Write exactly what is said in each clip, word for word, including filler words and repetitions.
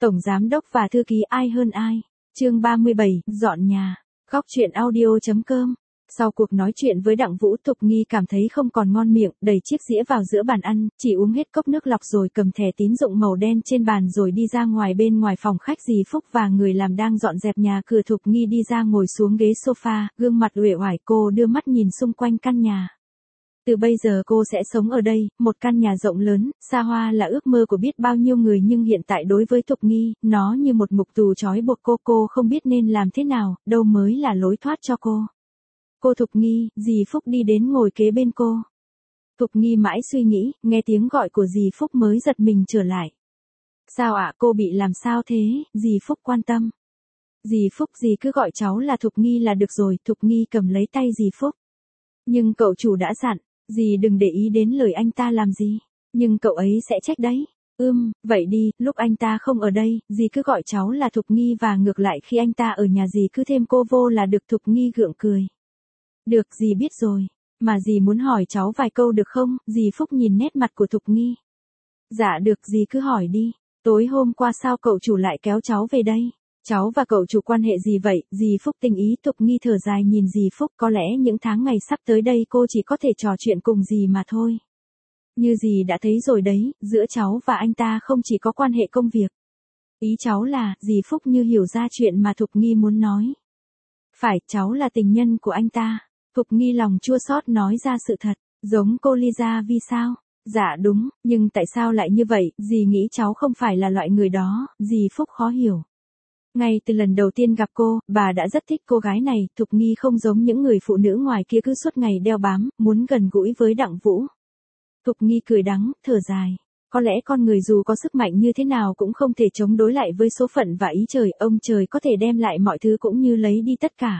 Tổng giám đốc và thư ký ai hơn ai. Chương ba mươi bảy, dọn nhà. Góc truyện audio chấm com. Sau cuộc nói chuyện với Đặng Vũ, Thục Nghi cảm thấy không còn ngon miệng, đẩy chiếc dĩa vào giữa bàn ăn, chỉ uống hết cốc nước lọc rồi cầm thẻ tín dụng màu đen trên bàn rồi đi ra ngoài. Bên ngoài phòng khách, dì Phúc và người làm đang dọn dẹp nhà cửa. Thục Nghi đi ra ngồi xuống ghế sofa, gương mặt uể oải. Cô đưa mắt nhìn xung quanh căn nhà. Từ bây giờ cô sẽ sống ở đây, một căn nhà rộng lớn, xa hoa là ước mơ của biết bao nhiêu người, nhưng hiện tại đối với Thục Nghi, nó như một ngục tù trói buộc cô. Cô không biết nên làm thế nào, đâu mới là lối thoát cho cô. Cô Thục Nghi, dì Phúc đi đến ngồi kế bên cô. Thục Nghi mãi suy nghĩ, nghe tiếng gọi của dì Phúc mới giật mình trở lại. Sao ạ, cô bị làm sao thế? Dì Phúc quan tâm. Dì Phúc, dì cứ gọi cháu là Thục Nghi là được rồi. Thục Nghi cầm lấy tay dì Phúc. Nhưng cậu chủ đã dặn, dì đừng để ý đến lời anh ta làm gì. Nhưng cậu ấy sẽ trách đấy. Ưm, vậy đi, lúc anh ta không ở đây, dì cứ gọi cháu là Thục Nghi và ngược lại khi anh ta ở nhà dì cứ thêm cô vô là được. Thục Nghi gượng cười. Được, dì biết rồi. Mà dì muốn hỏi cháu vài câu được không? Dì Phúc nhìn nét mặt của Thục Nghi. Dạ được, dì cứ hỏi đi. Tối hôm qua sao cậu chủ lại kéo cháu về đây? Cháu và cậu chủ quan hệ gì vậy? Dì Phúc tình ý. Thục Nghi thở dài nhìn dì Phúc. Có lẽ những tháng ngày sắp tới đây cô chỉ có thể trò chuyện cùng dì mà thôi. Như dì đã thấy rồi đấy, giữa cháu và anh ta không chỉ có quan hệ công việc. Ý cháu là, dì Phúc như hiểu ra chuyện mà Thục Nghi muốn nói. Phải, cháu là tình nhân của anh ta. Thục Nghi lòng chua xót nói ra sự thật. Giống cô Lisa Vi sao? Dạ đúng, nhưng tại sao lại như vậy? Dì nghĩ cháu không phải là loại người đó. Dì Phúc khó hiểu. Ngay từ lần đầu tiên gặp cô, bà đã rất thích cô gái này. Thục Nghi không giống những người phụ nữ ngoài kia cứ suốt ngày đeo bám, muốn gần gũi với Đặng Vũ. Thục Nghi cười đắng, thở dài. Có lẽ con người dù có sức mạnh như thế nào cũng không thể chống đối lại với số phận và ý trời. Ông trời có thể đem lại mọi thứ cũng như lấy đi tất cả.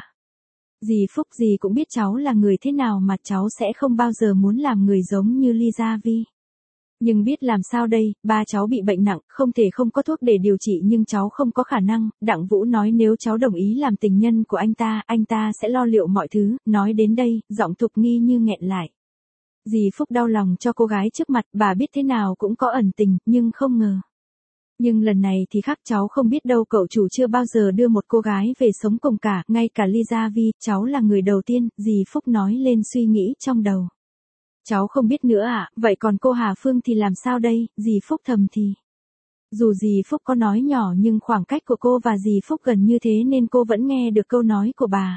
Dì Phúc, dì cũng biết cháu là người thế nào mà cháu sẽ không bao giờ muốn làm người giống như Lisa Vi. Nhưng biết làm sao đây, ba cháu bị bệnh nặng, không thể không có thuốc để điều trị nhưng cháu không có khả năng. Đặng Vũ nói nếu cháu đồng ý làm tình nhân của anh ta, anh ta sẽ lo liệu mọi thứ. Nói đến đây, giọng Thục Nghi như nghẹn lại. Dì Phúc đau lòng cho cô gái trước mặt, bà biết thế nào cũng có ẩn tình, nhưng không ngờ. Nhưng lần này thì khác, cháu không biết đâu, cậu chủ chưa bao giờ đưa một cô gái về sống cùng cả, ngay cả Lisa Vi, cháu là người đầu tiên. Dì Phúc nói lên suy nghĩ trong đầu. Cháu không biết nữa à, vậy còn cô Hà Phương thì làm sao đây? Dì Phúc thầm thì. Dù dì Phúc có nói nhỏ nhưng khoảng cách của cô và dì Phúc gần như thế nên cô vẫn nghe được câu nói của bà.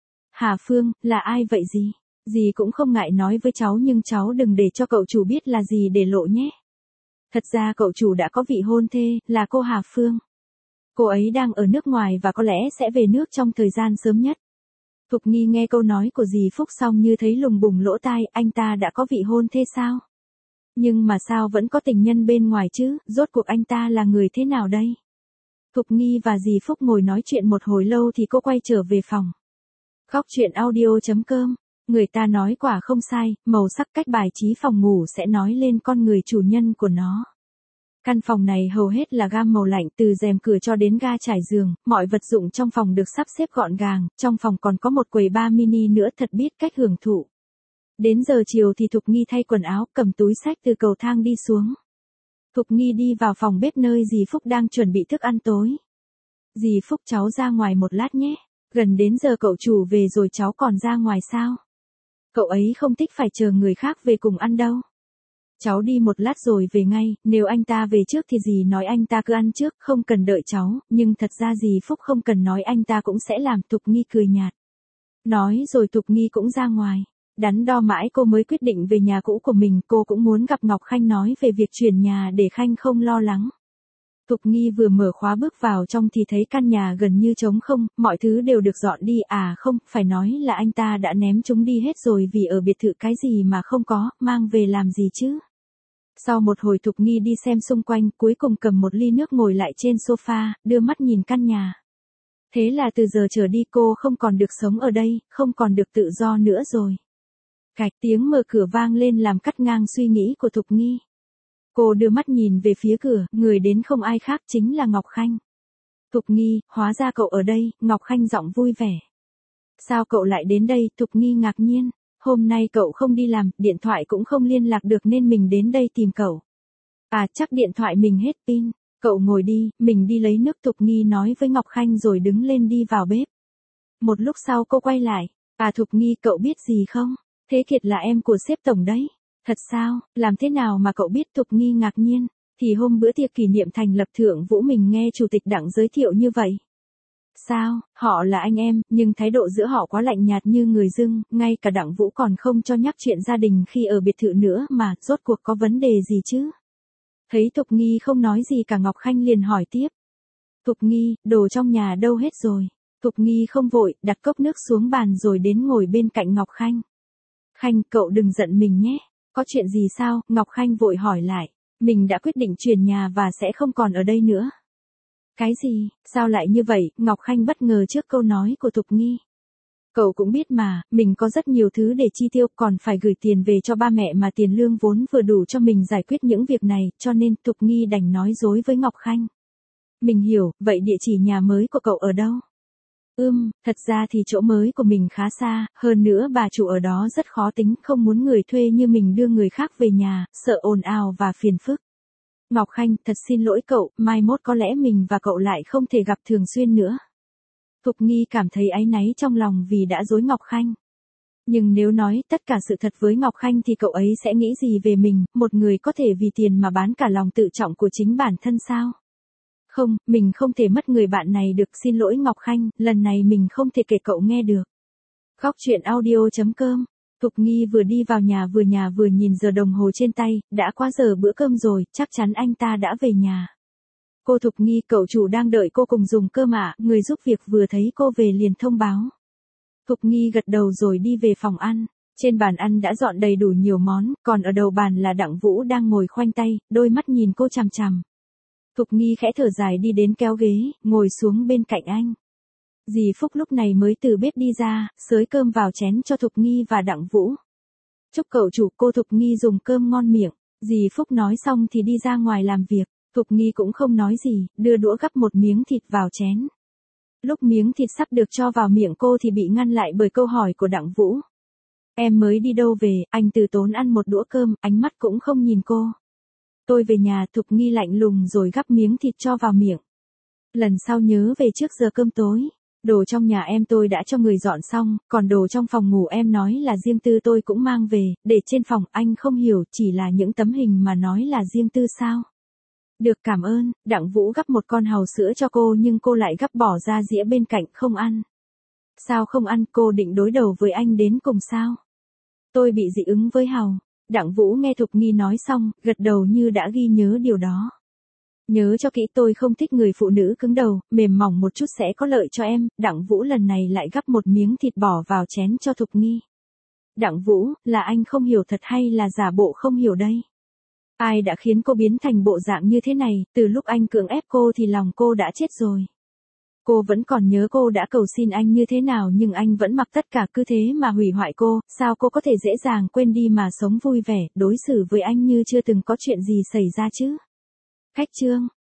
Hà Phương, là ai vậy dì? Dì cũng không ngại nói với cháu nhưng cháu đừng để cho cậu chủ biết là dì để lộ nhé. Thật ra cậu chủ đã có vị hôn thê, là cô Hà Phương. Cô ấy đang ở nước ngoài và có lẽ sẽ về nước trong thời gian sớm nhất. Thục Nghi nghe câu nói của dì Phúc xong như thấy lùng bùng lỗ tai, anh ta đã có vị hôn thê sao? Nhưng mà sao vẫn có tình nhân bên ngoài chứ, rốt cuộc anh ta là người thế nào đây? Thục Nghi và dì Phúc ngồi nói chuyện một hồi lâu thì cô quay trở về phòng. Góc truyện audio chấm com. Người ta nói quả không sai, màu sắc cách bài trí phòng ngủ sẽ nói lên con người chủ nhân của nó. Căn phòng này hầu hết là gam màu lạnh, từ rèm cửa cho đến ga trải giường, mọi vật dụng trong phòng được sắp xếp gọn gàng, trong phòng còn có một quầy bar mini nữa, thật biết cách hưởng thụ. Đến giờ chiều thì Thục Nghi thay quần áo, cầm túi xách từ cầu thang đi xuống. Thục Nghi đi vào phòng bếp nơi dì Phúc đang chuẩn bị thức ăn tối. Dì Phúc, cháu ra ngoài một lát nhé, gần đến giờ cậu chủ về rồi cháu còn ra ngoài sao? Cậu ấy không thích phải chờ người khác về cùng ăn đâu. Cháu đi một lát rồi về ngay, nếu anh ta về trước thì dì nói anh ta cứ ăn trước, không cần đợi cháu, nhưng thật ra dì Phúc không cần nói anh ta cũng sẽ làm. Thục Nghi cười nhạt. Nói rồi Thục Nghi cũng ra ngoài. Đắn đo mãi cô mới quyết định về nhà cũ của mình, cô cũng muốn gặp Ngọc Khanh nói về việc chuyển nhà để Khanh không lo lắng. Thục Nghi vừa mở khóa bước vào trong thì thấy căn nhà gần như trống không, mọi thứ đều được dọn đi, à không, phải nói là anh ta đã ném chúng đi hết rồi vì ở biệt thự cái gì mà không có, mang về làm gì chứ. Sau một hồi Thục Nghi đi xem xung quanh, cuối cùng cầm một ly nước ngồi lại trên sofa, đưa mắt nhìn căn nhà. Thế là từ giờ trở đi cô không còn được sống ở đây, không còn được tự do nữa rồi. Cạch, tiếng mở cửa vang lên làm cắt ngang suy nghĩ của Thục Nghi. Cô đưa mắt nhìn về phía cửa, người đến không ai khác chính là Ngọc Khanh. Thục Nghi, hóa ra cậu ở đây, Ngọc Khanh giọng vui vẻ. Sao cậu lại đến đây? Thục Nghi ngạc nhiên. Hôm nay cậu không đi làm, điện thoại cũng không liên lạc được nên mình đến đây tìm cậu. À chắc điện thoại mình hết pin. Cậu ngồi đi, mình đi lấy nước. Thục Nghi nói với Ngọc Khanh rồi đứng lên đi vào bếp. Một lúc sau cô quay lại, à Thục Nghi cậu biết gì không? Thế Kiệt là em của sếp tổng đấy. Thật sao, làm thế nào mà cậu biết? Thục Nghi ngạc nhiên, thì hôm bữa tiệc kỷ niệm thành lập Thượng Vũ mình nghe chủ tịch Đặng giới thiệu như vậy. Sao, họ là anh em, nhưng thái độ giữa họ quá lạnh nhạt như người dưng, ngay cả Đặng Vũ còn không cho nhắc chuyện gia đình khi ở biệt thự nữa mà, rốt cuộc có vấn đề gì chứ? Thấy Thục Nghi không nói gì cả Ngọc Khanh liền hỏi tiếp. Thục Nghi, đồ trong nhà đâu hết rồi? Thục Nghi không vội, đặt cốc nước xuống bàn rồi đến ngồi bên cạnh Ngọc Khanh. Khanh, cậu đừng giận mình nhé. Có chuyện gì sao? Ngọc Khanh vội hỏi lại. Mình đã quyết định chuyển nhà và sẽ không còn ở đây nữa. Cái gì? Sao lại như vậy? Ngọc Khanh bất ngờ trước câu nói của Thục Nghi. Cậu cũng biết mà, mình có rất nhiều thứ để chi tiêu, còn phải gửi tiền về cho ba mẹ mà tiền lương vốn vừa đủ cho mình giải quyết những việc này, cho nên Thục Nghi đành nói dối với Ngọc Khanh. Mình hiểu, vậy địa chỉ nhà mới của cậu ở đâu? Ừm, thật ra thì chỗ mới của mình khá xa, hơn nữa bà chủ ở đó rất khó tính, không muốn người thuê như mình đưa người khác về nhà, sợ ồn ào và phiền phức. Ngọc Khanh, thật xin lỗi cậu, mai mốt có lẽ mình và cậu lại không thể gặp thường xuyên nữa. Thục Nghi cảm thấy áy náy trong lòng vì đã dối Ngọc Khanh. Nhưng nếu nói tất cả sự thật với Ngọc Khanh thì cậu ấy sẽ nghĩ gì về mình, một người có thể vì tiền mà bán cả lòng tự trọng của chính bản thân sao? Không, mình không thể mất người bạn này được, xin lỗi Ngọc Khanh, lần này mình không thể kể cậu nghe được. Góc truyện audio chấm com. Thục Nghi vừa đi vào nhà vừa nhà vừa nhìn giờ đồng hồ trên tay, đã qua giờ bữa cơm rồi, chắc chắn anh ta đã về nhà. Cô Thục Nghi, cậu chủ đang đợi cô cùng dùng cơm ạ, người giúp việc vừa thấy cô về liền thông báo. Thục Nghi gật đầu rồi đi về phòng ăn. Trên bàn ăn đã dọn đầy đủ nhiều món, còn ở đầu bàn là Đặng Vũ đang ngồi khoanh tay, đôi mắt nhìn cô chằm chằm. Thục Nghi khẽ thở dài đi đến kéo ghế, ngồi xuống bên cạnh anh. Dì Phúc lúc này mới từ bếp đi ra, xới cơm vào chén cho Thục Nghi và Đặng Vũ. Chúc cậu chủ. Cô Thục Nghi dùng cơm ngon miệng. Dì Phúc nói xong thì đi ra ngoài làm việc. Thục Nghi cũng không nói gì, đưa đũa gắp một miếng thịt vào chén. Lúc miếng thịt sắp được cho vào miệng cô thì bị ngăn lại bởi câu hỏi của Đặng Vũ. Em mới đi đâu về? Anh từ tốn ăn một đũa cơm, ánh mắt cũng không nhìn cô. Tôi về nhà. Thục Nghi lạnh lùng rồi gắp miếng thịt cho vào miệng. Lần sau nhớ về trước giờ cơm tối. Đồ trong nhà em tôi đã cho người dọn xong, còn đồ trong phòng ngủ em nói là riêng tư tôi cũng mang về, để trên phòng. Anh không hiểu, chỉ là những tấm hình mà nói là riêng tư sao? Được, cảm ơn. Đặng Vũ gắp một con hàu sữa cho cô nhưng cô lại gắp bỏ ra dĩa bên cạnh, không ăn. Sao không ăn? Cô định đối đầu với anh đến cùng sao? Tôi bị dị ứng với hàu. Đặng Vũ nghe Thục Nghi nói xong, gật đầu như đã ghi nhớ điều đó. Nhớ cho kỹ, tôi không thích người phụ nữ cứng đầu, mềm mỏng một chút sẽ có lợi cho em. Đặng Vũ lần này lại gắp một miếng thịt bỏ vào chén cho Thục Nghi. Đặng Vũ, là anh không hiểu thật hay là giả bộ không hiểu đây? Ai đã khiến cô biến thành bộ dạng như thế này? Từ lúc anh cưỡng ép cô thì lòng cô đã chết rồi. Cô vẫn còn nhớ cô đã cầu xin anh như thế nào nhưng anh vẫn mặc tất cả cứ thế mà hủy hoại cô. Sao cô có thể dễ dàng quên đi mà sống vui vẻ, đối xử với anh như chưa từng có chuyện gì xảy ra chứ? Khách chương.